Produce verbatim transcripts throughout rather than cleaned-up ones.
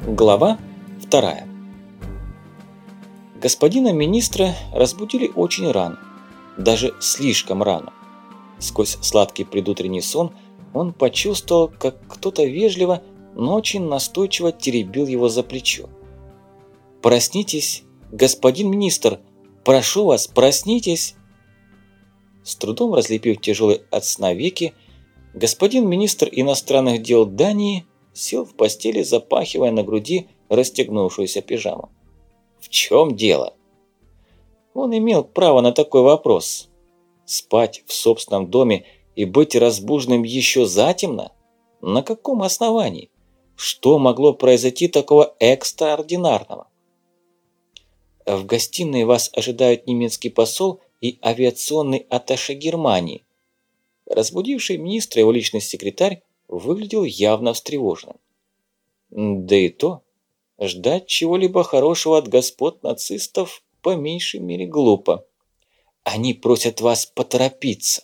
Глава вторая. Господина министра разбудили очень рано, даже слишком рано. Сквозь сладкий предутренний сон он почувствовал, как кто-то вежливо, но очень настойчиво теребил его за плечо. «Проснитесь, господин министр! Прошу вас, проснитесь!» С трудом разлепив тяжелые от сна веки, господин министр иностранных дел Дании сел в постели, запахивая на груди расстегнувшуюся пижаму. В чем дело? Он имел право на такой вопрос. Спать в собственном доме и быть разбуженным еще затемно? На каком основании? Что могло произойти такого экстраординарного? В гостиной вас ожидают немецкий посол и авиационный атташе Германии. Разбудивший министра его личный секретарь выглядел явно встревоженным. Да и то, ждать чего-либо хорошего от господ нацистов по меньшей мере глупо. Они просят вас поторопиться.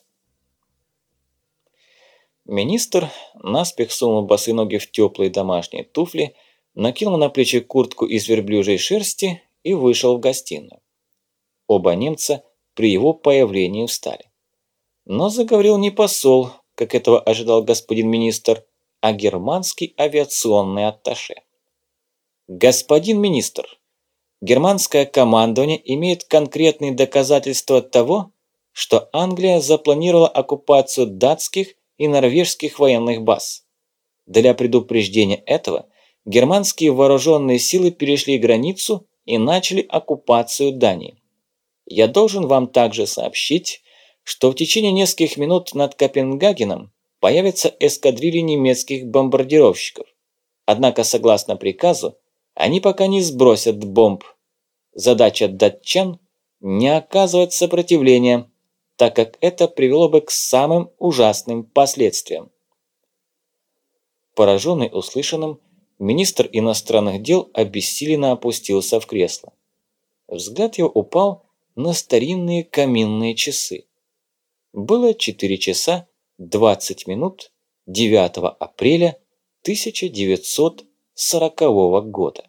Министр наспех сунул босые ноги в теплые домашние туфли, накинул на плечи куртку из верблюжьей шерсти и вышел в гостиную. Оба немца при его появлении встали. Но заговорил не посол, как этого ожидал господин министр, а германский авиационный атташе. Господин министр, германское командование имеет конкретные доказательства того, что Англия запланировала оккупацию датских и норвежских военных баз. Для предупреждения этого германские вооруженные силы перешли границу и начали оккупацию Дании. Я должен вам также сообщить, что в течение нескольких минут над Копенгагеном появятся эскадрильи немецких бомбардировщиков. Однако, согласно приказу, они пока не сбросят бомб. Задача датчан – не оказывать сопротивления, так как это привело бы к самым ужасным последствиям. Пораженный услышанным, министр иностранных дел обессиленно опустился в кресло. Взгляд его упал на старинные каминные часы. Было четыре часа двадцать минут девятого апреля тысяча девятьсот сорокового года.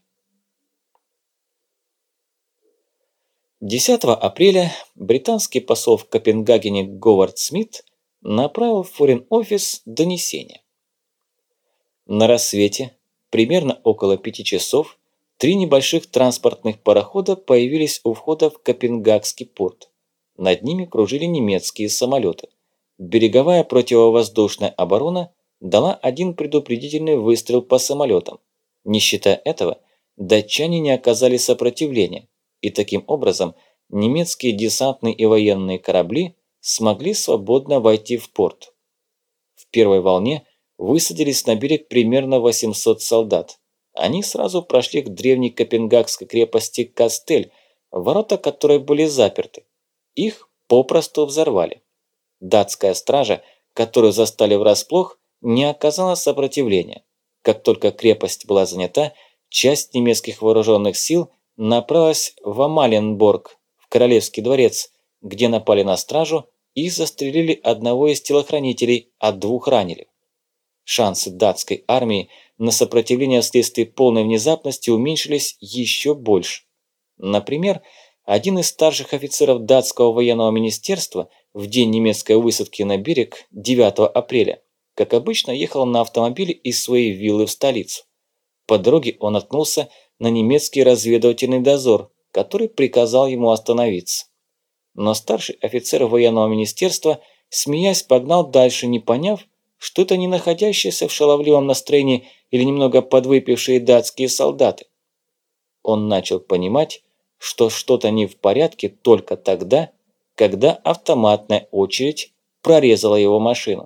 десятого апреля британский посол в Копенгагене Говард Смит направил в Foreign Office донесение. На рассвете, примерно около пяти часов, три небольших транспортных парохода появились у входа в Копенгагский порт. Над ними кружили немецкие самолеты. Береговая противовоздушная оборона дала один предупредительный выстрел по самолетам. Не считая этого, датчане не оказали сопротивления, и таким образом немецкие десантные и военные корабли смогли свободно войти в порт. В первой волне высадились на берег примерно восемьсот солдат. Они сразу прошли к древней копенгагской крепости Кастель, ворота которой были заперты. Их попросту взорвали. Датская стража, которую застали врасплох, не оказала сопротивления. Как только крепость была занята, часть немецких вооруженных сил направилась в Амалиенборг, в Королевский дворец, где напали на стражу и застрелили одного из телохранителей, а двух ранили. Шансы датской армии на сопротивление вследствие полной внезапности уменьшились еще больше. Например, один из старших офицеров датского военного министерства в день немецкой высадки на берег девятого апреля, как обычно, ехал на автомобиле из своей виллы в столицу. По дороге он наткнулся на немецкий разведывательный дозор, который приказал ему остановиться. Но старший офицер военного министерства, смеясь, погнал дальше, не поняв, что это не находящиеся в шаловливом настроении или немного подвыпившие датские солдаты. Он начал понимать, что что-то не в порядке только тогда, когда автоматная очередь прорезала его машину.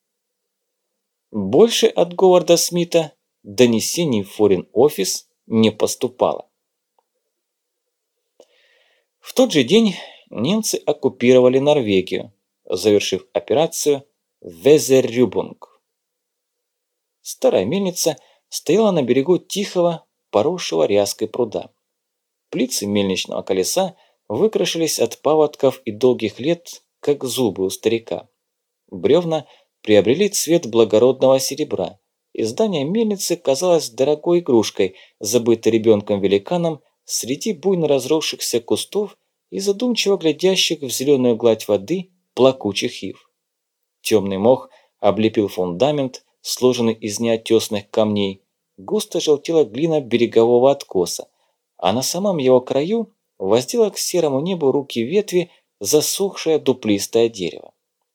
Больше от Говарда Смита донесений в Foreign Office не поступало. В тот же день немцы оккупировали Норвегию, завершив операцию Везеррюбунг. Старая мельница стояла на берегу тихого, поросшего ряской пруда. Плицы мельничного колеса выкрашились от паводков и долгих лет, как зубы у старика. Бревна приобрели цвет благородного серебра, и здание мельницы казалось дорогой игрушкой, забытой ребенком-великаном среди буйно разросшихся кустов и задумчиво глядящих в зеленую гладь воды плакучих ив. Темный мох облепил фундамент, сложенный из неотесных камней, густо желтела глина берегового откоса, а на самом его краю воздела к серому небу руки ветви засохшее дуплистое дерево.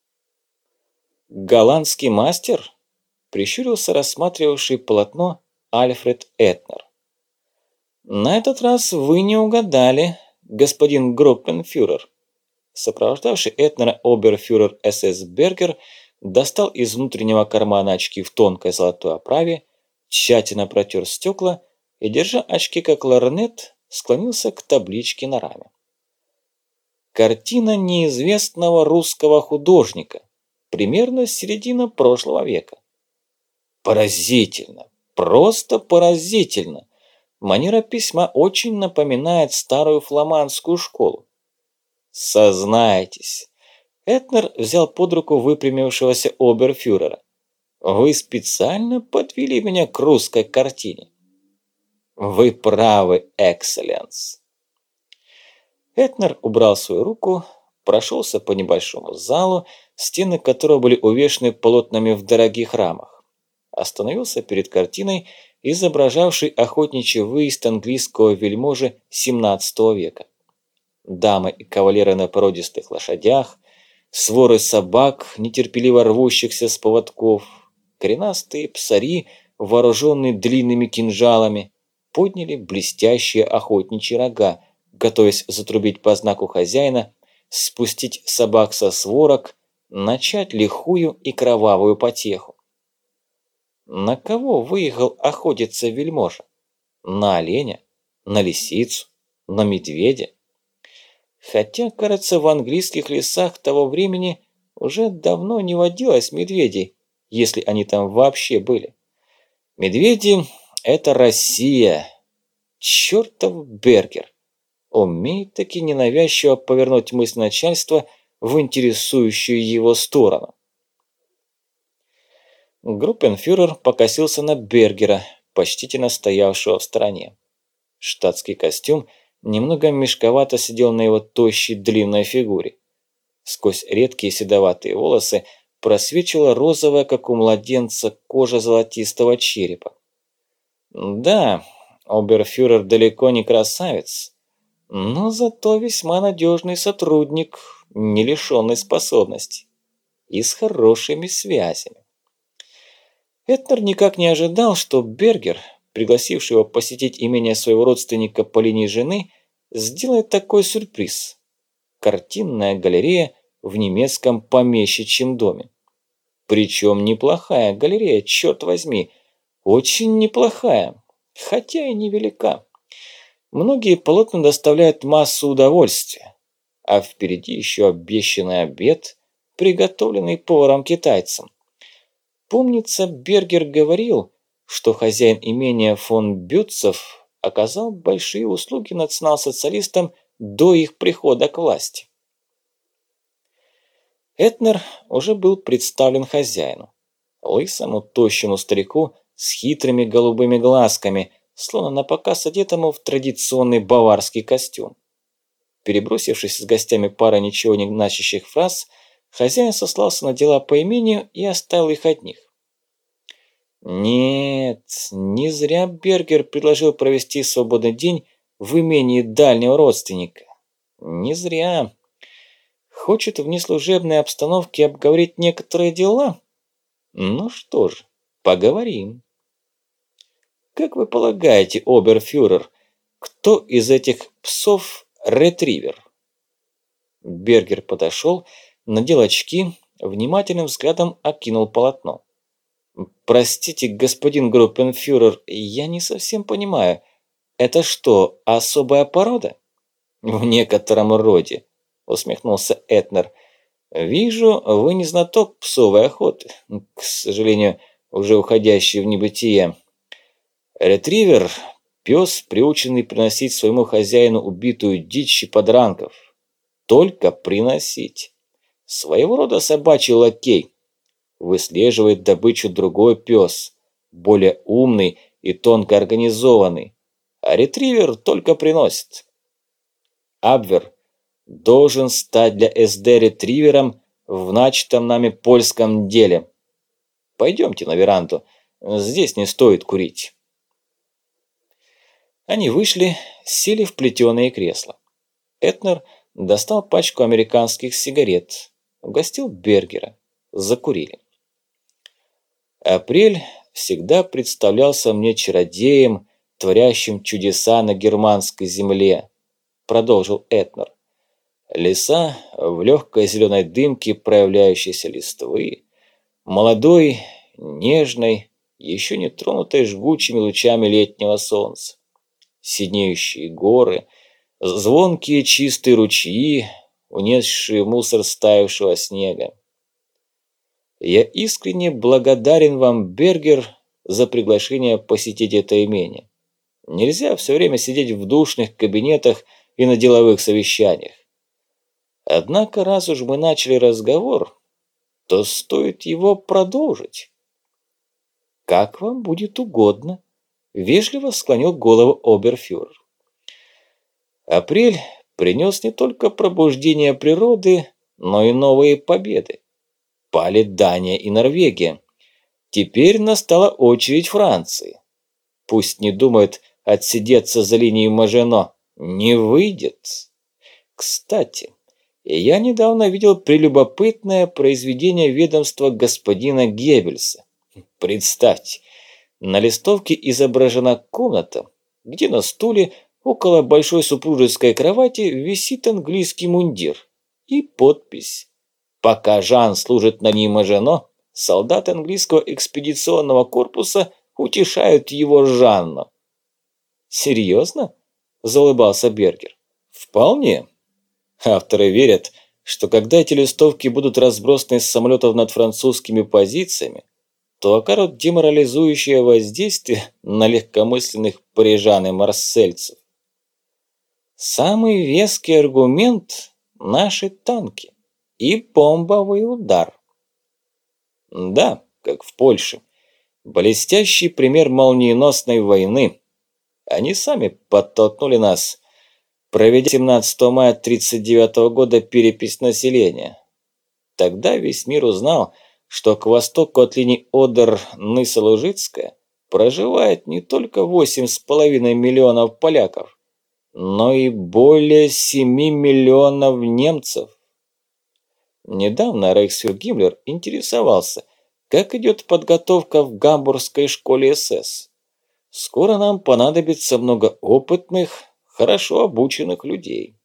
«Голландский мастер?» – прищурился рассматривавший полотно Альфред Этнер. «На этот раз вы не угадали, господин Группенфюрер». Сопровождавший Этнера оберфюрер эс эс Бергер достал из внутреннего кармана очки в тонкой золотой оправе, тщательно протер стекла и, держа очки как лорнет, склонился к табличке на раме. Картина неизвестного русского художника, примерно с середины прошлого века. Поразительно, просто поразительно. Манера письма очень напоминает старую фламандскую школу. Сознайтесь, Этнер взял под руку выпрямившегося оберфюрера. Вы специально подвели меня к русской картине. Вы правы, экселленс. Этнер убрал свою руку, прошелся по небольшому залу, стены которого были увешаны полотнами в дорогих рамах. Остановился перед картиной, изображавшей охотничий выезд английского вельможи семнадцатого века. Дамы и кавалеры на породистых лошадях, своры собак, нетерпеливо рвущихся с поводков, коренастые псари, вооруженные длинными кинжалами, подняли блестящие охотничьи рога, готовясь затрубить по знаку хозяина, спустить собак со сворок, начать лихую и кровавую потеху. На кого выехал охотиться вельможа? На оленя? На лисицу? На медведя? Хотя, кажется, в английских лесах того времени уже давно не водилось медведей, если они там вообще были. Медведи – это Россия. Чёртов Бергер. Умеет таки ненавязчиво повернуть мысль начальства в интересующую его сторону. Группенфюрер покосился на Бергера, почтительно стоявшего в стороне. Штатский костюм немного мешковато сидел на его тощей длинной фигуре. Сквозь редкие седоватые волосы просвечивала розовая, как у младенца, кожа золотистого черепа. Да, оберфюрер далеко не красавец, но зато весьма надежный сотрудник, не лишенный способностей и с хорошими связями. Этнер никак не ожидал, что Бергер, пригласивший его посетить имение своего родственника по линии жены, сделает такой сюрприз. Картинная галерея в немецком помещичьем доме. Причем неплохая галерея, черт возьми, очень неплохая, хотя и невелика. Многие полотна доставляют массу удовольствия, а впереди еще обещанный обед, приготовленный поваром-китайцем. Помнится, Бергер говорил, что хозяин имения фон Бютцев оказал большие услуги национал-социалистам до их прихода к власти. Этнер уже был представлен хозяину, лысому тощему старику с хитрыми голубыми глазками, словно напоказ одетому в традиционный баварский костюм. Перебросившись с гостями парой ничего не значащих фраз, хозяин сослался на дела по имению и оставил их одних. Нет, не зря Бергер предложил провести свободный день в имении дальнего родственника. Не зря. Хочет в неслужебной обстановке обговорить некоторые дела? Ну что ж, поговорим. Как вы полагаете, оберфюрер, кто из этих псов ретривер? Бергер подошел, надел очки, внимательным взглядом окинул полотно. Простите, господин группенфюрер, я не совсем понимаю. Это что, особая порода? В некотором роде, усмехнулся Этнер. Вижу, вы не знаток псовой охоты, к сожалению, уже уходящий в небытие. Ретривер – пес, приученный приносить своему хозяину убитую дичь и подранков. Только приносить. Своего рода собачий лакей. Выслеживает добычу другой пес. более умный и тонко организованный, а ретривер только приносит. Абвер должен стать для СД ретривером в начатом нами польском деле. Пойдемте на веранду, здесь не стоит курить. Они вышли, сели в плетеные кресла. Этнер достал пачку американских сигарет, угостил Бергера, закурили. Апрель всегда представлялся мне чародеем, творящим чудеса на германской земле, продолжил Этнер. Леса в легкой зеленой дымке проявляющейся листвы, молодой, нежной, еще не тронутой жгучими лучами летнего солнца, синеющие горы, звонкие чистые ручьи, унесшие мусор стаявшего снега. Я искренне благодарен вам, Бергер, за приглашение посетить это имение. Нельзя все время сидеть в душных кабинетах и на деловых совещаниях. Однако, раз уж мы начали разговор, то стоит его продолжить. Как вам будет угодно, вежливо склонил голову оберфюрер. Апрель принес не только пробуждение природы, но и новые победы. Пали Дания и Норвегия. Теперь настала очередь Франции. Пусть не думают отсидеться за линией Мажино. Не выйдет. Кстати, я недавно видел прелюбопытное произведение ведомства господина Геббельса. Представьте, на листовке изображена комната, где на стуле около большой супружеской кровати висит английский мундир и подпись: «Пока Жан служит на ней Мажино, солдаты английского экспедиционного корпуса утешают его Жанну». «Серьезно?» – заулыбался Бергер. «Вполне. Авторы верят, что когда эти листовки будут разбросаны с самолетов над французскими позициями, то окажут деморализующее воздействие на легкомысленных парижан и марсельцев. Самый веский аргумент – наши танки и бомбовый удар. Да, как в Польше. Блестящий пример молниеносной войны. Они сами подтолкнули нас, проведя семнадцатого мая тридцать девятого года перепись населения. Тогда весь мир узнал, что к востоку от линии Одер-Ныса-Лужицкая проживает не только восемь с половиной миллионов поляков, но и более семи миллионов немцев. Недавно рейхсфюрер Гиммлер интересовался, как идет подготовка в гамбургской школе СС. Скоро нам понадобится много опытных, хорошо обученных людей.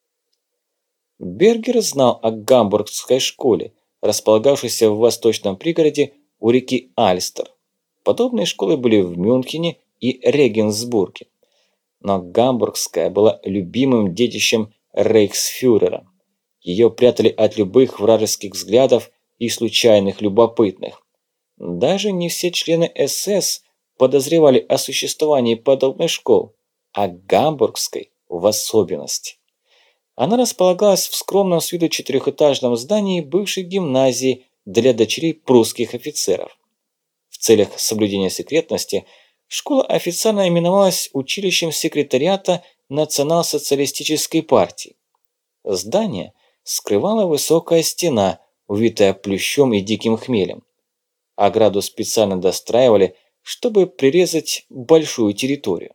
Бергер знал о гамбургской школе, располагавшейся в восточном пригороде у реки Альстер. Подобные школы были в Мюнхене и Регенсбурге. Но гамбургская была любимым детищем рейхсфюрера. Ее прятали от любых вражеских взглядов и случайных любопытных. Даже не все члены СС подозревали о существовании подобных школ, а гамбургской в особенности. Она располагалась в скромном с виду четырехэтажном здании бывшей гимназии для дочерей прусских офицеров. В целях соблюдения секретности школа официально именовалась училищем секретариата Национал-социалистической партии. Здание скрывала высокая стена, увитая плющом и диким хмелем. Ограду специально достраивали, чтобы прирезать большую территорию.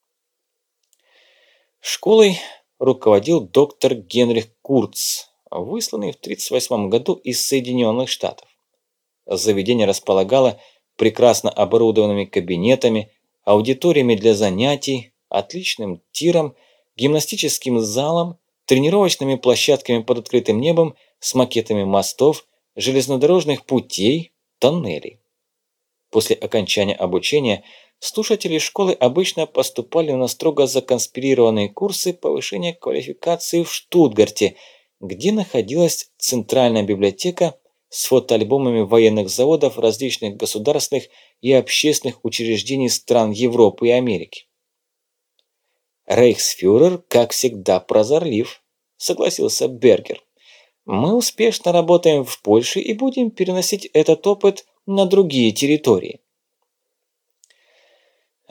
Школой руководил доктор Генрих Курц, высланный в тридцать восьмом году из Соединенных Штатов. Заведение располагало прекрасно оборудованными кабинетами, аудиториями для занятий, отличным тиром, гимнастическим залом, тренировочными площадками под открытым небом с макетами мостов, железнодорожных путей, тоннелей. После окончания обучения слушатели школы обычно поступали на строго законспирированные курсы повышения квалификации в Штутгарте, где находилась центральная библиотека с фотоальбомами военных заводов различных государственных и общественных учреждений стран Европы и Америки. «Рейхсфюрер, как всегда, прозорлив», – согласился Бергер. «Мы успешно работаем в Польше и будем переносить этот опыт на другие территории».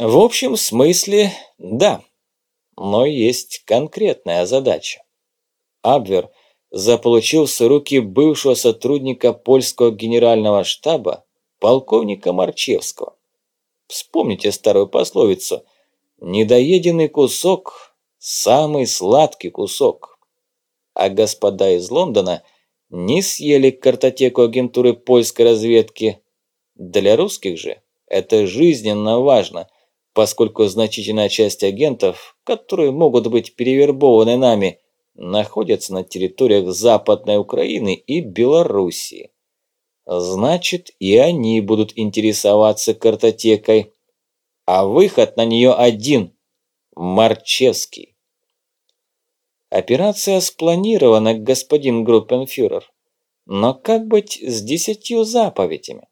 В общем смысле, да, но есть конкретная задача. Абвер заполучил в руки бывшего сотрудника польского генерального штаба, полковника Марчевского. Вспомните старую пословицу: «Недоеденный кусок – самый сладкий кусок». А господа из Лондона не съели картотеку агентуры польской разведки. Для русских же это жизненно важно, поскольку значительная часть агентов, которые могут быть перевербованы нами, находятся на территориях Западной Украины и Белоруссии. Значит, и они будут интересоваться картотекой. А выход на нее один – Марчевский. Операция спланирована, господин группенфюрер. Но как быть с десятью заповедями?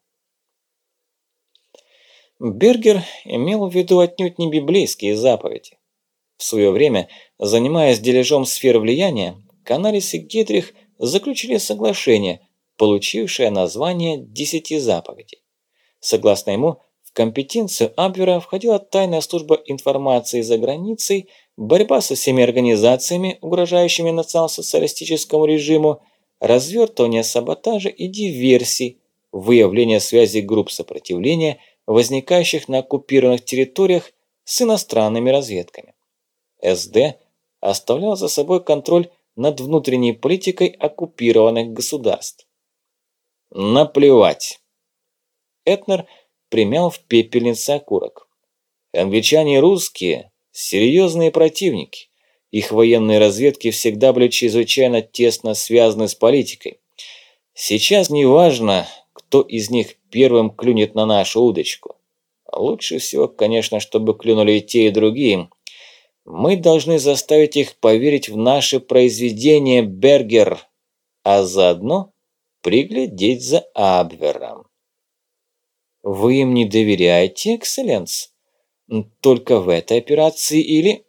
Бергер имел в виду отнюдь не библейские заповеди. В свое время, занимаясь дележом сфер влияния, Канарис и Гедрих заключили соглашение, получившее название «Десяти заповедей». Согласно ему, в компетенцию Абвера входила тайная служба информации за границей, борьба со всеми организациями, угрожающими национал-социалистическому режиму, развертывание саботажа и диверсий, выявление связи групп сопротивления, возникающих на оккупированных территориях, с иностранными разведками. СД оставлял за собой контроль над внутренней политикой оккупированных государств. Наплевать. Этнер примял в пепельнице окурок. Англичане и русские – серьезные противники. Их военные разведки всегда были чрезвычайно тесно связаны с политикой. Сейчас не важно, кто из них первым клюнет на нашу удочку. Лучше всего, конечно, чтобы клюнули и те, и другие. Мы должны заставить их поверить в наше произведение, Бергер, а заодно приглядеть за Абвером. Вы им не доверяете, экселленс? Только в этой операции или...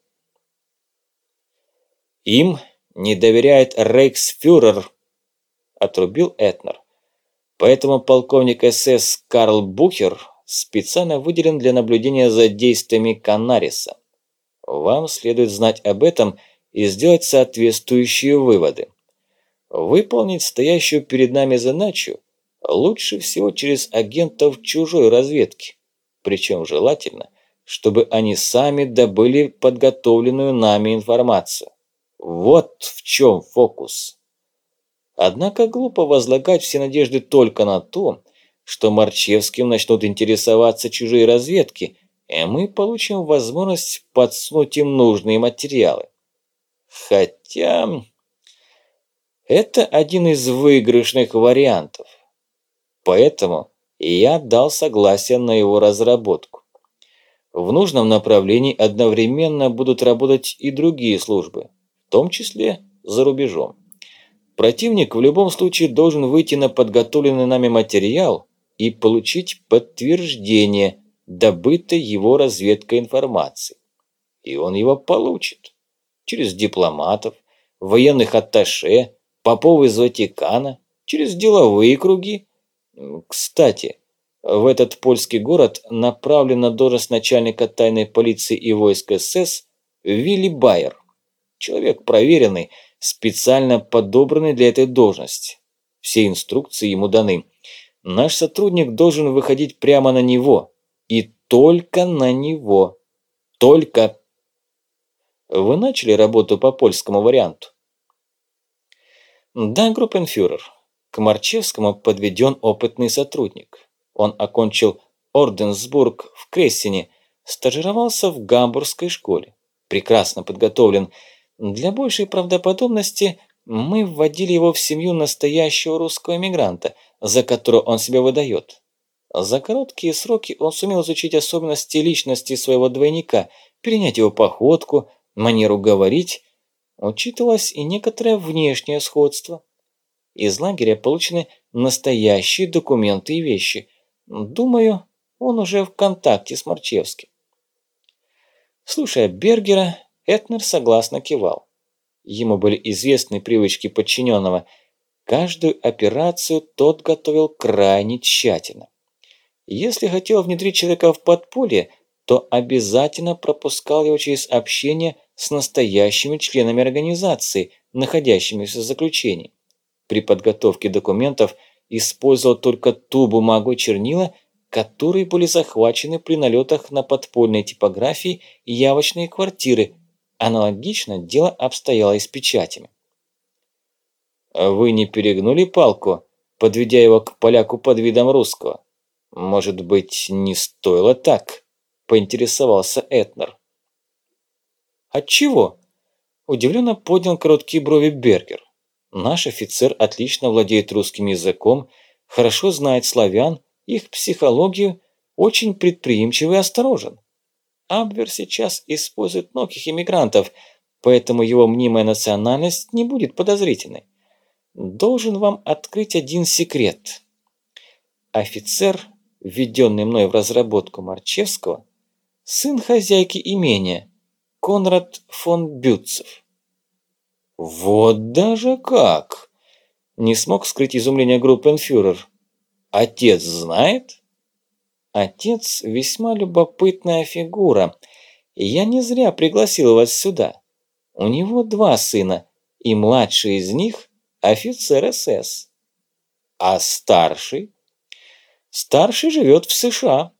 Им не доверяет рейхсфюрер, отрубил Этнер. Поэтому полковник СС Карл Бухер специально выделен для наблюдения за действиями Канариса. Вам следует знать об этом и сделать соответствующие выводы. Выполнить стоящую перед нами задачу лучше всего через агентов чужой разведки, причем желательно, чтобы они сами добыли подготовленную нами информацию. Вот в чем фокус. Однако глупо возлагать все надежды только на то, что Марчевским начнут интересоваться чужие разведки, и мы получим возможность подсунуть им нужные материалы. Хотя... это один из выигрышных вариантов. Поэтому я дал согласие на его разработку. В нужном направлении одновременно будут работать и другие службы, в том числе за рубежом. Противник в любом случае должен выйти на подготовленный нами материал и получить подтверждение добытой его разведкой информации. И он его получит. Через дипломатов, военных атташе, попов из Ватикана, через деловые круги. Кстати, в этот польский город направлен на должность начальника тайной полиции и войск СС Вилли Байер. Человек проверенный, специально подобранный для этой должности. Все инструкции ему даны. Наш сотрудник должен выходить прямо на него. И только на него. Только. Вы начали работу по польскому варианту? Да, группенфюрер. К Марчевскому подведен опытный сотрудник. Он окончил Орденсбург в Крессене, стажировался в гамбургской школе. Прекрасно подготовлен. Для большей правдоподобности мы вводили его в семью настоящего русского эмигранта, за которого он себя выдает. За короткие сроки он сумел изучить особенности личности своего двойника, перенять его походку, манеру говорить. Учитывалось и некоторое внешнее сходство. Из лагеря получены настоящие документы и вещи. Думаю, он уже в контакте с Марчевским. Слушая Бергера, Этнер согласно кивал. Ему были известны привычки подчиненного. Каждую операцию тот готовил крайне тщательно. Если хотел внедрить человека в подполье, то обязательно пропускал его через общение с настоящими членами организации, находящимися в заключении. При подготовке документов использовал только ту бумагу и чернила, которые были захвачены при налетах на подпольные типографии и явочные квартиры. Аналогично дело обстояло и с печатями. «Вы не перегнули палку, подведя его к поляку под видом русского? Может быть, не стоило так?» – поинтересовался Этнер. «Отчего?» – удивленно поднял короткие брови Бергер. «Наш офицер отлично владеет русским языком, хорошо знает славян, их психологию, очень предприимчив и осторожен. Абвер сейчас использует многих иммигрантов, поэтому его мнимая национальность не будет подозрительной. Должен вам открыть один секрет. Офицер, введенный мной в разработку Марчевского, сын хозяйки имения, Конрад фон Бютцев». «Вот даже как!» – не смог скрыть изумление группенфюрер. «Отец знает?» «Отец весьма любопытная фигура, и я не зря пригласил вас сюда. У него два сына, и младший из них – офицер эс эс. А старший? Старший живет в США.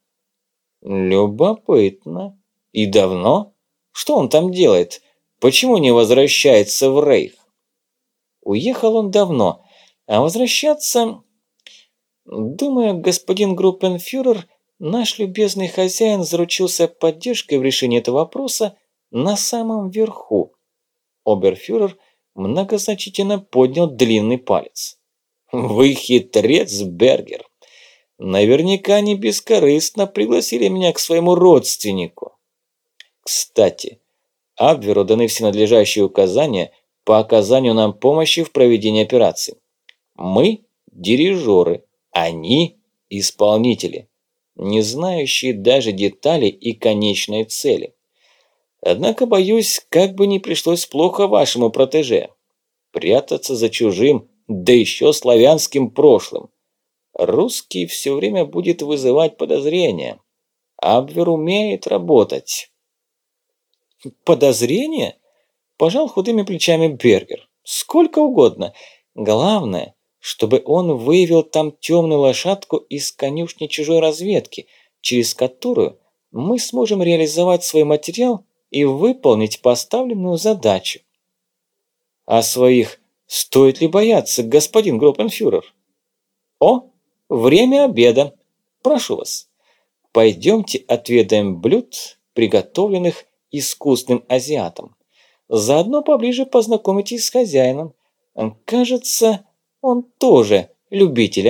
Любопытно. И давно? Что он там делает? Почему не возвращается в Рейх? Уехал он давно, а возвращаться... Думаю, господин группенфюрер, наш любезный хозяин заручился поддержкой в решении этого вопроса на самом верху. Оберфюрер многозначительно поднял длинный палец. «Вы хитрец, Бергер. Наверняка не бескорыстно пригласили меня к своему родственнику. Кстати, Абверу даны все надлежащие указания по оказанию нам помощи в проведении операции. Мы – дирижеры, они – исполнители, не знающие даже деталей и конечной цели. Однако, боюсь, как бы не пришлось плохо вашему протеже. Прятаться за чужим, да еще славянским прошлым. Русский все время будет вызывать подозрения. Абвер умеет работать». «Подозрения?» – пожал худыми плечами Бергер. «Сколько угодно. Главное, чтобы он выявил там темную лошадку из конюшни чужой разведки, через которую мы сможем реализовать свой материал и выполнить поставленную задачу». «А своих стоит ли бояться, господин группенфюрер?» «О, время обеда. Прошу вас, пойдемте отведаем блюд, приготовленных искусным азиатом. Заодно поближе познакомитесь с хозяином. Кажется, он тоже любитель